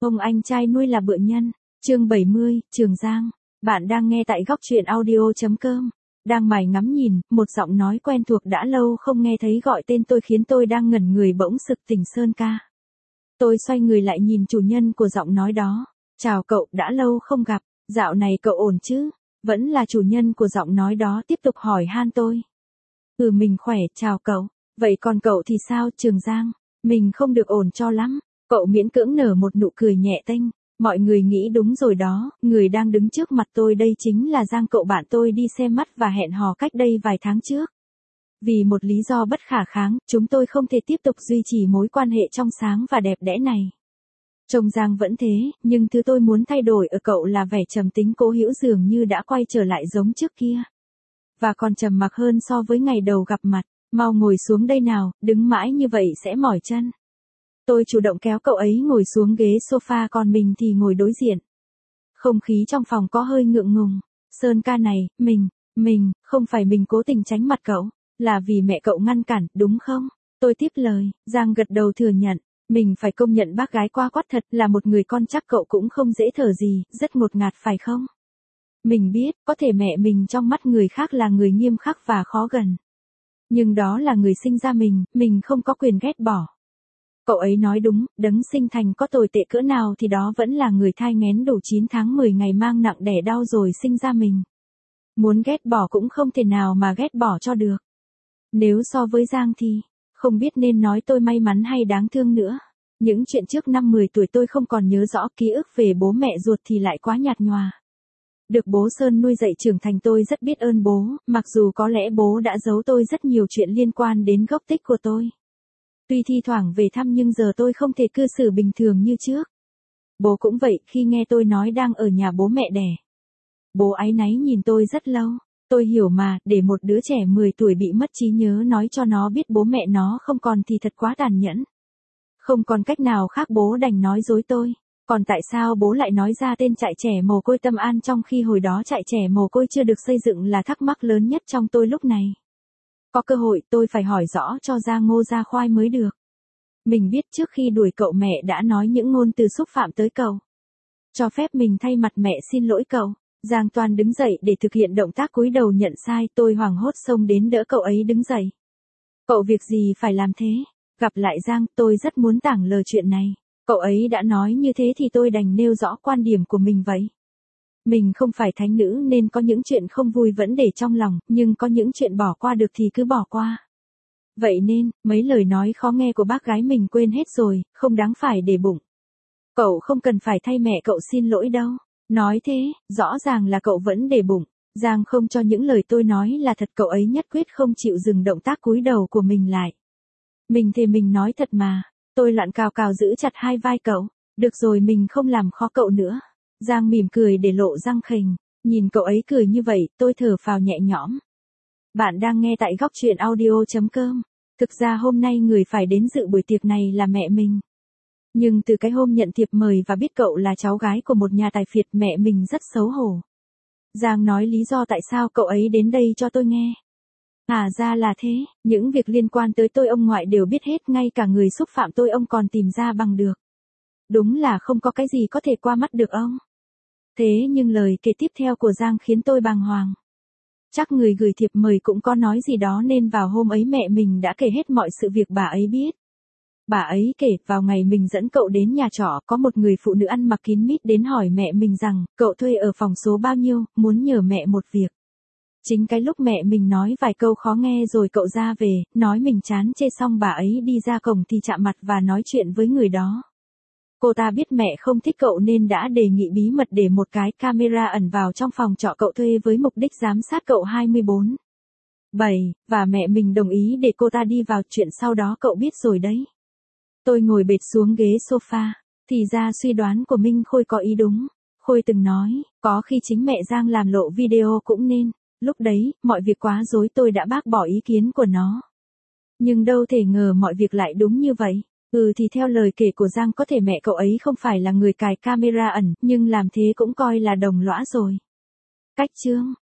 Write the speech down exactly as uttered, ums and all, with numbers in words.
Ông anh trai nuôi là bựa nhân. Chương bảy mươi, Trường Giang. Bạn đang nghe tại góc truyện audio chấm com. Đang mải ngắm nhìn, một giọng nói quen thuộc đã lâu không nghe thấy gọi tên tôi khiến tôi đang ngẩn người bỗng sực tỉnh. Sơn ca. Tôi xoay người lại nhìn chủ nhân của giọng nói đó. Chào cậu, đã lâu không gặp, dạo này cậu ổn chứ? Vẫn là chủ nhân của giọng nói đó tiếp tục hỏi han tôi. Ừ, mình khỏe, chào cậu. Vậy còn cậu thì sao, Trường Giang? Mình không được ổn cho lắm. Cậu miễn cưỡng nở một nụ cười nhẹ tênh. Mọi người nghĩ đúng rồi đó, người đang đứng trước mặt tôi đây chính là Giang, cậu bạn tôi đi xem mắt và hẹn hò cách đây vài tháng trước. Vì một lý do bất khả kháng, chúng tôi không thể tiếp tục duy trì mối quan hệ trong sáng và đẹp đẽ này. Trông Giang vẫn thế, nhưng thứ tôi muốn thay đổi ở cậu là vẻ trầm tính cố hữu, dường như đã quay trở lại giống trước kia. Và còn trầm mặc hơn so với ngày đầu gặp mặt. Mau ngồi xuống đây nào, đứng mãi như vậy sẽ mỏi chân. Tôi chủ động kéo cậu ấy ngồi xuống ghế sofa, còn mình thì ngồi đối diện. Không khí trong phòng có hơi ngượng ngùng. Sơn ca này, mình, mình, không phải mình cố tình tránh mặt cậu, là vì mẹ cậu ngăn cản, đúng không? Tôi tiếp lời. Giang gật đầu thừa nhận. Mình phải công nhận bác gái qua quát thật, là một người con chắc cậu cũng không dễ thở gì, rất ngột ngạt phải không? Mình biết, có thể mẹ mình trong mắt người khác là người nghiêm khắc và khó gần. Nhưng đó là người sinh ra mình, mình không có quyền ghét bỏ. Cậu ấy nói đúng, đấng sinh thành có tồi tệ cỡ nào thì đó vẫn là người thai nghén đủ chín tháng mười ngày mang nặng đẻ đau rồi sinh ra mình. Muốn ghét bỏ cũng không thể nào mà ghét bỏ cho được. Nếu so với Giang thì, không biết nên nói tôi may mắn hay đáng thương nữa. Những chuyện trước năm mười tuổi tôi không còn nhớ rõ, ký ức về bố mẹ ruột thì lại quá nhạt nhòa. Được bố Sơn nuôi dạy trưởng thành tôi rất biết ơn bố, mặc dù có lẽ bố đã giấu tôi rất nhiều chuyện liên quan đến gốc tích của tôi. Tuy thi thoảng về thăm nhưng giờ tôi không thể cư xử bình thường như trước. Bố cũng vậy, khi nghe tôi nói đang ở nhà bố mẹ đẻ. Bố áy náy nhìn tôi rất lâu. Tôi hiểu mà, để một đứa trẻ mười tuổi bị mất trí nhớ nói cho nó biết bố mẹ nó không còn thì thật quá tàn nhẫn. Không còn cách nào khác, bố đành nói dối tôi. Còn tại sao bố lại nói ra tên trại trẻ mồ côi Tâm An trong khi hồi đó trại trẻ mồ côi chưa được xây dựng là thắc mắc lớn nhất trong tôi lúc này. Có cơ hội tôi phải hỏi rõ cho ra ngô ra khoai mới được. Mình biết trước khi đuổi cậu mẹ đã nói những ngôn từ xúc phạm tới cậu. Cho phép mình thay mặt mẹ xin lỗi cậu. Giang Toàn đứng dậy để thực hiện động tác cúi đầu nhận sai, tôi hoảng hốt xông đến đỡ cậu ấy đứng dậy. Cậu việc gì phải làm thế? Gặp lại Giang, tôi rất muốn tảng lờ chuyện này. Cậu ấy đã nói như thế thì tôi đành nêu rõ quan điểm của mình vậy. Mình không phải thánh nữ nên có những chuyện không vui vẫn để trong lòng, nhưng có những chuyện bỏ qua được thì cứ bỏ qua. Vậy nên, mấy lời nói khó nghe của bác gái mình quên hết rồi, không đáng phải để bụng. Cậu không cần phải thay mẹ cậu xin lỗi đâu. Nói thế, rõ ràng là cậu vẫn để bụng. Giang không cho những lời tôi nói là thật, cậu ấy nhất quyết không chịu dừng động tác cúi đầu của mình lại. Mình thì mình nói thật mà. Tôi lặn cào cào giữ chặt hai vai cậu. Được rồi, mình không làm khó cậu nữa. Giang mỉm cười để lộ răng khềnh. Nhìn cậu ấy cười như vậy, tôi thở phào nhẹ nhõm. Bạn đang nghe tại góc truyện audio chấm com. Thực ra hôm nay người phải đến dự buổi tiệc này là mẹ mình. Nhưng từ cái hôm nhận thiệp mời và biết cậu là cháu gái của một nhà tài phiệt, mẹ mình rất xấu hổ. Giang nói lý do tại sao cậu ấy đến đây cho tôi nghe. À ra là thế, những việc liên quan tới tôi ông ngoại đều biết hết, ngay cả người xúc phạm tôi ông còn tìm ra bằng được. Đúng là không có cái gì có thể qua mắt được ông. Thế nhưng lời kể tiếp theo của Giang khiến tôi bàng hoàng. Chắc người gửi thiệp mời cũng có nói gì đó nên vào hôm ấy mẹ mình đã kể hết mọi sự việc bà ấy biết. Bà ấy kể, vào ngày mình dẫn cậu đến nhà trọ, có một người phụ nữ ăn mặc kín mít đến hỏi mẹ mình rằng, cậu thuê ở phòng số bao nhiêu, muốn nhờ mẹ một việc. Chính cái lúc mẹ mình nói vài câu khó nghe rồi cậu ra về, nói mình chán chê xong bà ấy đi ra cổng thì chạm mặt và nói chuyện với người đó. Cô ta biết mẹ không thích cậu nên đã đề nghị bí mật để một cái camera ẩn vào trong phòng trọ cậu thuê với mục đích giám sát cậu hai mươi bốn bảy, và mẹ mình đồng ý để cô ta đi vào, chuyện sau đó cậu biết rồi đấy. Tôi ngồi bệt xuống ghế sofa, thì ra suy đoán của Minh Khôi có ý đúng. Khôi từng nói, có khi chính mẹ Giang làm lộ video cũng nên. Lúc đấy, mọi việc quá rối tôi đã bác bỏ ý kiến của nó. Nhưng đâu thể ngờ mọi việc lại đúng như vậy. Ừ thì theo lời kể của Giang có thể mẹ cậu ấy không phải là người cài camera ẩn, nhưng làm thế cũng coi là đồng lõa rồi. Cách chương,